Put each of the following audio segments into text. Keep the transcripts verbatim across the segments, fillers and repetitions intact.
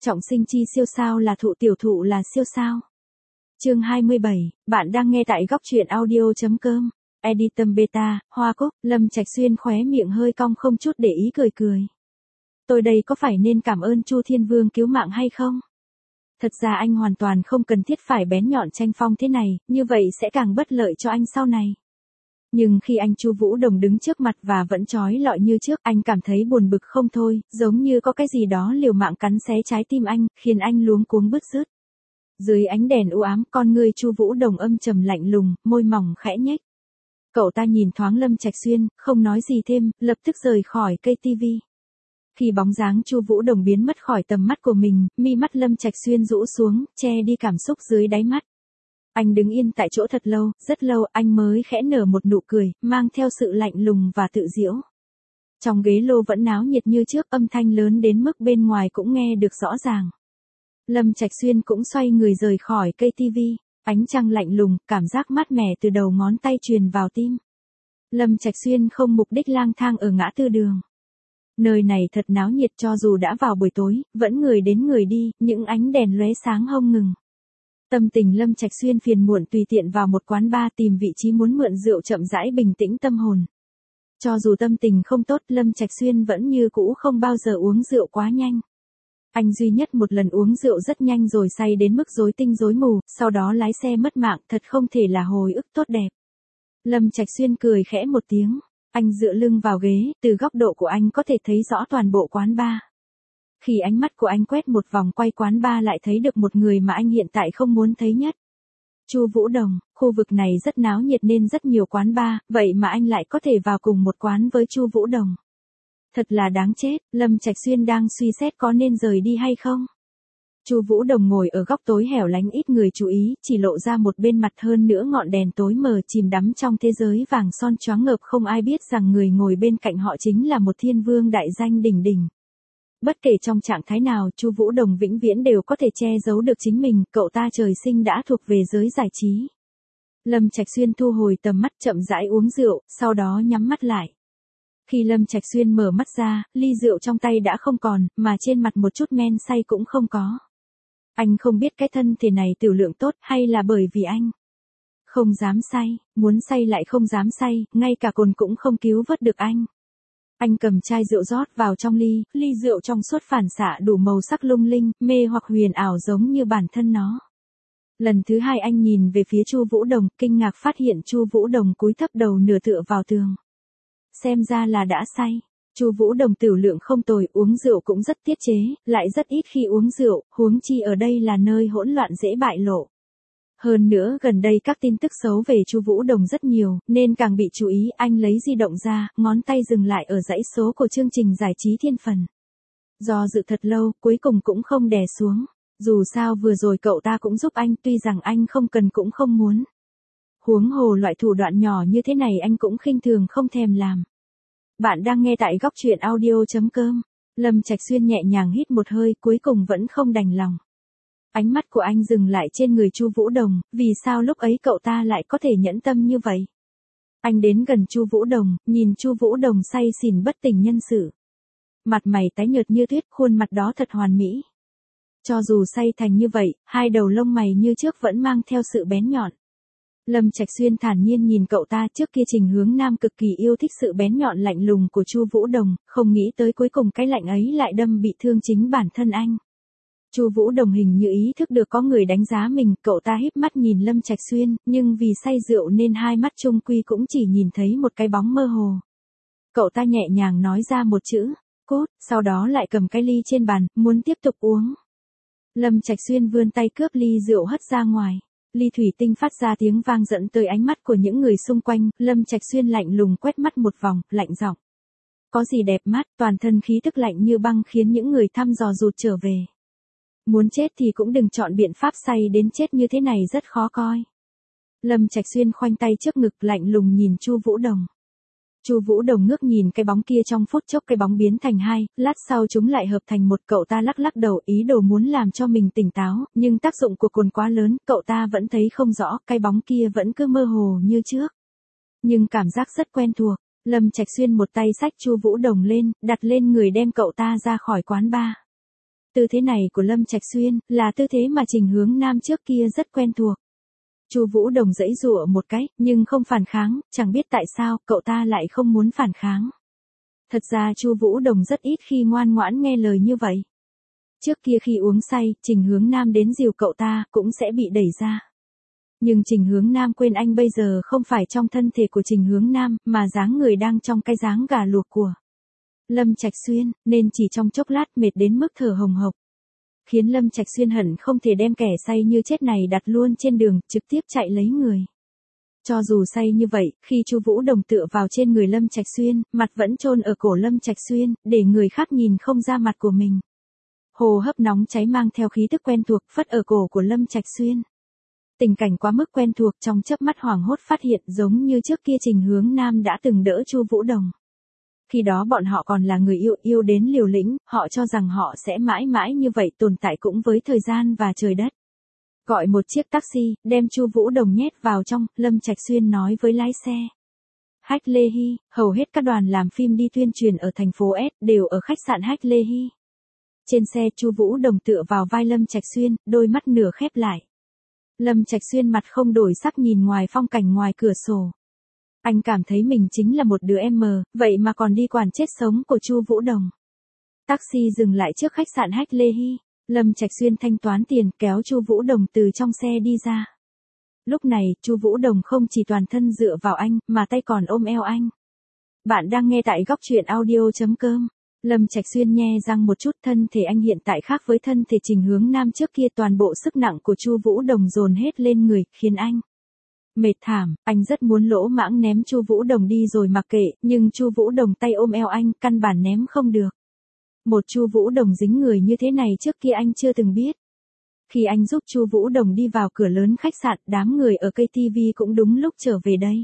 Trọng sinh chi siêu sao là thụ, tiểu thụ là siêu sao. Chương hai mươi bảy, bạn đang nghe tại góc truyện audio.com. Editum Beta, Hoa Cúc, Lâm Trạch Xuyên khóe miệng hơi cong không chút để ý cười cười. Tôi đây có phải nên cảm ơn Chu Thiên Vương cứu mạng hay không? Thật ra anh hoàn toàn không cần thiết phải bén nhọn tranh phong thế này, như vậy sẽ càng bất lợi cho anh sau này. Nhưng khi anh Chu Vũ Đồng đứng trước mặt và vẫn trói lọi như trước, anh cảm thấy buồn bực không thôi, giống như có cái gì đó liều mạng cắn xé trái tim anh, khiến anh luống cuống bứt rứt. Dưới ánh đèn u ám, con người Chu Vũ Đồng âm trầm lạnh lùng, môi mỏng khẽ nhếch. Cậu ta nhìn thoáng Lâm Trạch Xuyên, không nói gì thêm, lập tức rời khỏi cây tivi. Khi bóng dáng Chu Vũ Đồng biến mất khỏi tầm mắt của mình, mi mắt Lâm Trạch Xuyên rũ xuống, che đi cảm xúc dưới đáy mắt. Anh đứng yên tại chỗ thật lâu, rất lâu, anh mới khẽ nở một nụ cười, mang theo sự lạnh lùng và tự giễu. Trong ghế lô vẫn náo nhiệt như trước, âm thanh lớn đến mức bên ngoài cũng nghe được rõ ràng. Lâm Trạch Xuyên cũng xoay người rời khỏi cây tivi, ánh trăng lạnh lùng, cảm giác mát mẻ từ đầu ngón tay truyền vào tim. Lâm Trạch Xuyên không mục đích lang thang ở ngã tư đường. Nơi này thật náo nhiệt, cho dù đã vào buổi tối, vẫn người đến người đi, những ánh đèn lóe sáng không ngừng. Tâm tình Lâm Trạch Xuyên phiền muộn tùy tiện vào một quán bar tìm vị trí muốn mượn rượu chậm rãi bình tĩnh tâm hồn. Cho dù tâm tình không tốt, Lâm Trạch Xuyên vẫn như cũ không bao giờ uống rượu quá nhanh. Anh duy nhất một lần uống rượu rất nhanh rồi say đến mức rối tinh rối mù, sau đó lái xe mất mạng, thật không thể là hồi ức tốt đẹp. Lâm Trạch Xuyên cười khẽ một tiếng, anh dựa lưng vào ghế, từ góc độ của anh có thể thấy rõ toàn bộ quán bar. Khi ánh mắt của anh quét một vòng quay quán bar lại thấy được một người mà anh hiện tại không muốn thấy nhất. Chu Vũ Đồng, khu vực này rất náo nhiệt nên rất nhiều quán bar, vậy mà anh lại có thể vào cùng một quán với Chu Vũ Đồng. Thật là đáng chết, Lâm Trạch Xuyên đang suy xét có nên rời đi hay không. Chu Vũ Đồng ngồi ở góc tối hẻo lánh ít người chú ý, chỉ lộ ra một bên mặt, hơn nữa ngọn đèn tối mờ chìm đắm trong thế giới vàng son choáng ngợp, không ai biết rằng người ngồi bên cạnh họ chính là một thiên vương đại danh đỉnh đỉnh. Bất kể trong trạng thái nào, Chu Vũ Đồng vĩnh viễn đều có thể che giấu được chính mình, cậu ta trời sinh đã thuộc về giới giải trí. Lâm Trạch Xuyên thu hồi tầm mắt, chậm rãi uống rượu, sau đó nhắm mắt lại. Khi Lâm Trạch Xuyên mở mắt ra, ly rượu trong tay đã không còn, mà trên mặt một chút men say cũng không có. Anh không biết cái thân thể này tiểu lượng tốt hay là bởi vì anh không dám say, muốn say lại không dám say, ngay cả cồn cũng không cứu vớt được anh. Anh cầm chai rượu rót vào trong ly, ly rượu trong suốt phản xạ đủ màu sắc lung linh, mê hoặc huyền ảo giống như bản thân nó. Lần thứ hai anh nhìn về phía Chu Vũ Đồng, kinh ngạc phát hiện Chu Vũ Đồng cúi thấp đầu nửa tựa vào tường. Xem ra là đã say. Chu Vũ Đồng tiểu lượng không tồi, uống rượu cũng rất tiết chế, lại rất ít khi uống rượu, huống chi ở đây là nơi hỗn loạn dễ bại lộ. Hơn nữa gần đây các tin tức xấu về Chu Vũ Đồng rất nhiều, nên càng bị chú ý. Anh lấy di động ra, ngón tay dừng lại ở dãy số của chương trình giải trí Thiên Phần. Do dự thật lâu, cuối cùng cũng không đè xuống. Dù sao vừa rồi cậu ta cũng giúp anh, tuy rằng anh không cần cũng không muốn. Huống hồ loại thủ đoạn nhỏ như thế này anh cũng khinh thường không thèm làm. Bạn đang nghe tại góc truyện audio.com. Lâm Trạch Xuyên nhẹ nhàng hít một hơi, cuối cùng vẫn không đành lòng. Ánh mắt của anh dừng lại trên người Chu Vũ Đồng, vì sao lúc ấy cậu ta lại có thể nhẫn tâm như vậy? Anh đến gần Chu Vũ Đồng, nhìn Chu Vũ Đồng say xỉn bất tỉnh nhân sự. Mặt mày tái nhợt như tuyết, khuôn mặt đó thật hoàn mỹ. Cho dù say thành như vậy, hai đầu lông mày như trước vẫn mang theo sự bén nhọn. Lâm Trạch Xuyên thản nhiên nhìn cậu ta, trước kia Trình Hướng Nam cực kỳ yêu thích sự bén nhọn lạnh lùng của Chu Vũ Đồng, không nghĩ tới cuối cùng cái lạnh ấy lại đâm bị thương chính bản thân anh. Chu Vũ Đồng hình như ý thức được có người đánh giá mình, cậu ta híp mắt nhìn Lâm Trạch Xuyên, nhưng vì say rượu nên hai mắt chung quy cũng chỉ nhìn thấy một cái bóng mơ hồ. Cậu ta nhẹ nhàng nói ra một chữ, cút, sau đó lại cầm cái ly trên bàn, muốn tiếp tục uống. Lâm Trạch Xuyên vươn tay cướp ly rượu hất ra ngoài. Ly thủy tinh phát ra tiếng vang dẫn tới ánh mắt của những người xung quanh, Lâm Trạch Xuyên lạnh lùng quét mắt một vòng, lạnh giọng. Có gì đẹp mắt, toàn thân khí tức lạnh như băng khiến những người thăm dò rụt trở về. Muốn chết thì cũng đừng chọn biện pháp say đến chết như thế này rất khó coi. Lâm Trạch Xuyên khoanh tay trước ngực lạnh lùng nhìn Chu Vũ Đồng. Chu Vũ Đồng ngước nhìn cái bóng kia, trong phút chốc cái bóng biến thành hai, lát sau chúng lại hợp thành một. Cậu ta lắc lắc đầu, ý đồ muốn làm cho mình tỉnh táo, nhưng tác dụng của cồn quá lớn, cậu ta vẫn thấy không rõ, cái bóng kia vẫn cứ mơ hồ như trước. Nhưng cảm giác rất quen thuộc. Lâm Trạch Xuyên một tay xách Chu Vũ Đồng lên, đặt lên người đem cậu ta ra khỏi quán bar. tư thế này của Lâm Trạch Xuyên, là tư thế mà Trình Hướng Nam trước kia rất quen thuộc. Chu Vũ Đồng giãy giụa một cái, nhưng không phản kháng, chẳng biết tại sao, cậu ta lại không muốn phản kháng. Thật ra Chu Vũ Đồng rất ít khi ngoan ngoãn nghe lời như vậy. Trước kia khi uống say, Trình Hướng Nam đến dìu cậu ta, cũng sẽ bị đẩy ra. Nhưng Trình Hướng Nam quên anh bây giờ không phải trong thân thể của Trình Hướng Nam, mà dáng người đang trong cái dáng gà luộc của Lâm Trạch Xuyên, nên chỉ trong chốc lát mệt đến mức thở hồng hộc. Khiến Lâm Trạch Xuyên hận không thể đem kẻ say như chết này đặt luôn trên đường, trực tiếp chạy lấy người. Cho dù say như vậy, khi Chu Vũ Đồng tựa vào trên người Lâm Trạch Xuyên, mặt vẫn chôn ở cổ Lâm Trạch Xuyên, để người khác nhìn không ra mặt của mình. Hồ hấp nóng cháy mang theo khí tức quen thuộc, phất ở cổ của Lâm Trạch Xuyên. Tình cảnh quá mức quen thuộc, trong chớp mắt hoảng hốt phát hiện giống như trước kia Trình Hướng Nam đã từng đỡ Chu Vũ Đồng. Khi đó bọn họ còn là người yêu, yêu đến liều lĩnh, họ cho rằng họ sẽ mãi mãi như vậy tồn tại cũng với thời gian và trời đất. Gọi một chiếc taxi, đem Chu Vũ Đồng nhét vào trong, Lâm Trạch Xuyên nói với lái xe. Hách Lê Hy, hầu hết các đoàn làm phim đi tuyên truyền ở thành phố S đều ở khách sạn Hách Lê Hy. Trên xe Chu Vũ Đồng tựa vào vai Lâm Trạch Xuyên, đôi mắt nửa khép lại. Lâm Trạch Xuyên mặt không đổi sắc nhìn ngoài phong cảnh ngoài cửa sổ. Anh cảm thấy mình chính là một đứa em mờ, vậy mà còn đi quản chết sống của Chu Vũ Đồng. Taxi dừng lại trước khách sạn Hách Lê Hy, Lâm Trạch Xuyên thanh toán tiền, kéo Chu Vũ Đồng từ trong xe đi ra. Lúc này, Chu Vũ Đồng không chỉ toàn thân dựa vào anh, mà tay còn ôm eo anh. Bạn đang nghe tại góc truyện audio chấm com. Lâm Trạch Xuyên nhe răng một chút, thân thể anh hiện tại khác với thân thể Trình Hướng Nam trước kia, toàn bộ sức nặng của Chu Vũ Đồng dồn hết lên người, khiến anh mệt thảm. Anh rất muốn lỗ mãng ném Chu Vũ Đồng đi rồi mặc kệ, nhưng Chu Vũ Đồng tay ôm eo anh, căn bản ném không được. Một Chu Vũ Đồng dính người như thế này trước kia anh chưa từng biết. Khi anh giúp Chu Vũ Đồng đi vào cửa lớn khách sạn, đám người ở cây ti vi cũng đúng lúc trở về đây.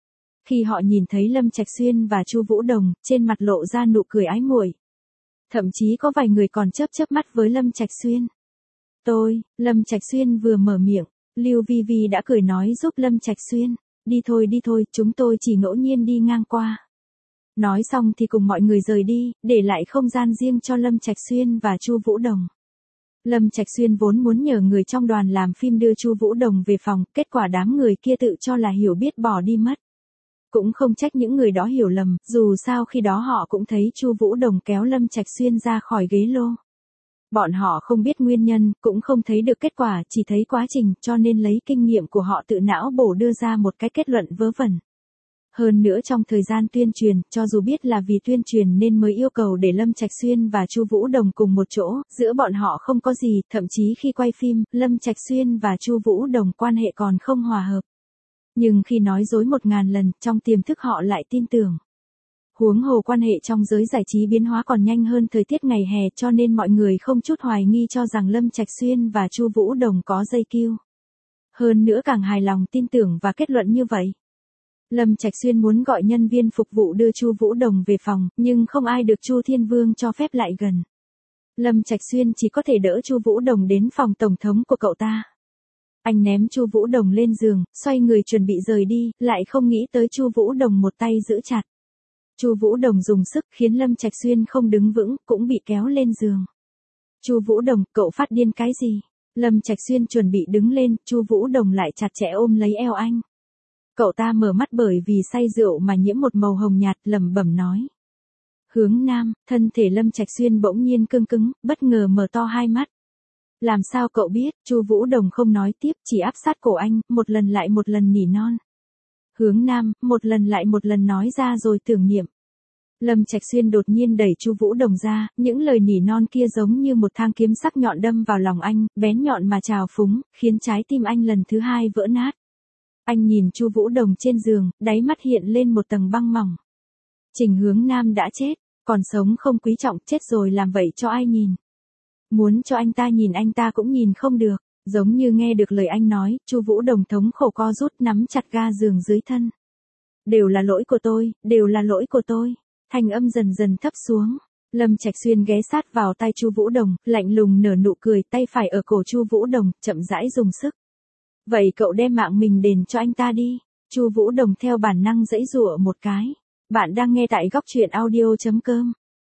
Khi họ nhìn thấy Lâm Trạch Xuyên và Chu Vũ Đồng, trên mặt lộ ra nụ cười ái muội. Thậm chí có vài người còn chớp chớp mắt với Lâm Trạch Xuyên. Tôi, Lâm Trạch Xuyên vừa mở miệng, Lưu Vi Vi đã cười nói giúp Lâm Trạch Xuyên. Đi thôi đi thôi, chúng tôi chỉ ngẫu nhiên đi ngang qua. Nói xong thì cùng mọi người rời đi, để lại không gian riêng cho Lâm Trạch Xuyên và Chu Vũ Đồng. Lâm Trạch Xuyên vốn muốn nhờ người trong đoàn làm phim đưa Chu Vũ Đồng về phòng, kết quả đám người kia tự cho là hiểu biết bỏ đi mất. Cũng không trách những người đó hiểu lầm, dù sao khi đó họ cũng thấy Chu Vũ Đồng kéo Lâm Trạch Xuyên ra khỏi ghế lô. Bọn họ không biết nguyên nhân, cũng không thấy được kết quả, chỉ thấy quá trình, cho nên lấy kinh nghiệm của họ tự não bổ đưa ra một cái kết luận vớ vẩn. Hơn nữa trong thời gian tuyên truyền, cho dù biết là vì tuyên truyền nên mới yêu cầu để Lâm Trạch Xuyên và Chu Vũ Đồng cùng một chỗ, giữa bọn họ không có gì, thậm chí khi quay phim, Lâm Trạch Xuyên và Chu Vũ Đồng quan hệ còn không hòa hợp. Nhưng khi nói dối một ngàn lần, trong tiềm thức họ lại tin tưởng. Huống hồ quan hệ trong giới giải trí biến hóa còn nhanh hơn thời tiết ngày hè, cho nên mọi người không chút hoài nghi cho rằng Lâm Trạch Xuyên và Chu Vũ Đồng có dây kiu. Hơn nữa càng hài lòng tin tưởng và kết luận như vậy. Lâm Trạch Xuyên muốn gọi nhân viên phục vụ đưa Chu Vũ Đồng về phòng, nhưng không ai được Chu Thiên Vương cho phép lại gần. Lâm Trạch Xuyên chỉ có thể đỡ Chu Vũ Đồng đến phòng tổng thống của cậu ta. Anh ném Chu Vũ Đồng lên giường, xoay người chuẩn bị rời đi, lại không nghĩ tới Chu Vũ Đồng một tay giữ chặt. Chu Vũ Đồng dùng sức khiến Lâm Trạch Xuyên không đứng vững, cũng bị kéo lên giường. Chu Vũ Đồng, cậu phát điên cái gì? Lâm Trạch Xuyên chuẩn bị đứng lên, Chu Vũ Đồng lại chặt chẽ ôm lấy eo anh. Cậu ta mở mắt bởi vì say rượu mà nhiễm một màu hồng nhạt, lẩm bẩm nói. Hướng Nam, thân thể Lâm Trạch Xuyên bỗng nhiên cương cứng, bất ngờ mở to hai mắt. Làm sao cậu biết? Chu Vũ Đồng không nói tiếp, chỉ áp sát cổ anh, một lần lại một lần nỉ non. Hướng Nam, một lần lại một lần nói ra rồi tưởng niệm. Lâm Trạch Xuyên đột nhiên đẩy Chu Vũ Đồng ra, những lời nỉ non kia giống như một thang kiếm sắc nhọn đâm vào lòng anh, bén nhọn mà trào phúng, khiến trái tim anh lần thứ hai vỡ nát. Anh nhìn Chu Vũ Đồng trên giường, đáy mắt hiện lên một tầng băng mỏng. Trình Hướng Nam đã chết, còn sống không quý trọng, chết rồi làm vậy cho ai nhìn. Muốn cho anh ta nhìn anh ta cũng nhìn không được, giống như nghe được lời anh nói, Chu Vũ Đồng thống khổ co rút nắm chặt ga giường dưới thân. Đều là lỗi của tôi, đều là lỗi của tôi. Thanh âm dần dần thấp xuống. Lâm Trạch Xuyên ghé sát vào tai Chu Vũ Đồng, lạnh lùng nở nụ cười, tay phải ở cổ Chu Vũ Đồng, chậm rãi dùng sức. Vậy cậu đem mạng mình đền cho anh ta đi. Chu Vũ Đồng theo bản năng giãy giụa một cái. Bạn đang nghe tại góc truyện audio chấm com.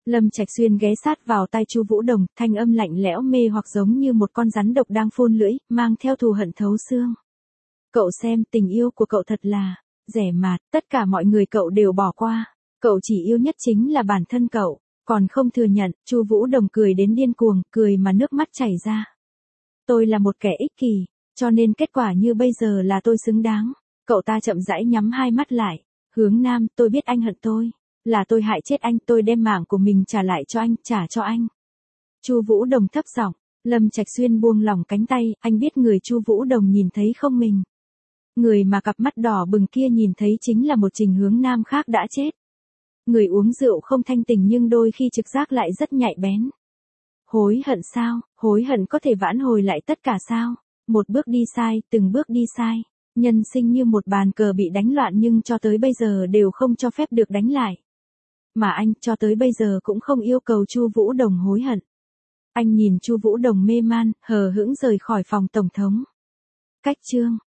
Lâm Trạch Xuyên ghé sát vào tai Chu Vũ Đồng, thanh âm lạnh lẽo mê hoặc giống như một con rắn độc đang phun lưỡi, mang theo thù hận thấu xương. Cậu xem, tình yêu của cậu thật là rẻ mạt, tất cả mọi người cậu đều bỏ qua, cậu chỉ yêu nhất chính là bản thân cậu, còn không thừa nhận. Chu Vũ Đồng cười đến điên cuồng, cười mà nước mắt chảy ra. Tôi là một kẻ ích kỷ, cho nên kết quả như bây giờ là tôi xứng đáng. Cậu ta chậm rãi nhắm hai mắt lại, hướng Nam, tôi biết anh hận tôi, là tôi hại chết anh, tôi đem mạng của mình trả lại cho anh, trả cho anh. Chu Vũ Đồng thấp giọng. Lâm Trạch Xuyên buông lỏng cánh tay, anh biết người Chu Vũ Đồng nhìn thấy không mình. Người mà cặp mắt đỏ bừng kia nhìn thấy chính là một Trình Hướng Nam khác đã chết. Người uống rượu không thanh tỉnh nhưng đôi khi trực giác lại rất nhạy bén. Hối hận sao? Hối hận có thể vãn hồi lại tất cả sao? Một bước đi sai, từng bước đi sai. Nhân sinh như một bàn cờ bị đánh loạn nhưng cho tới bây giờ đều không cho phép được đánh lại. Mà anh cho tới bây giờ cũng không yêu cầu Chu Vũ Đồng hối hận. Anh nhìn Chu Vũ Đồng mê man, hờ hững rời khỏi phòng tổng thống. Cách chương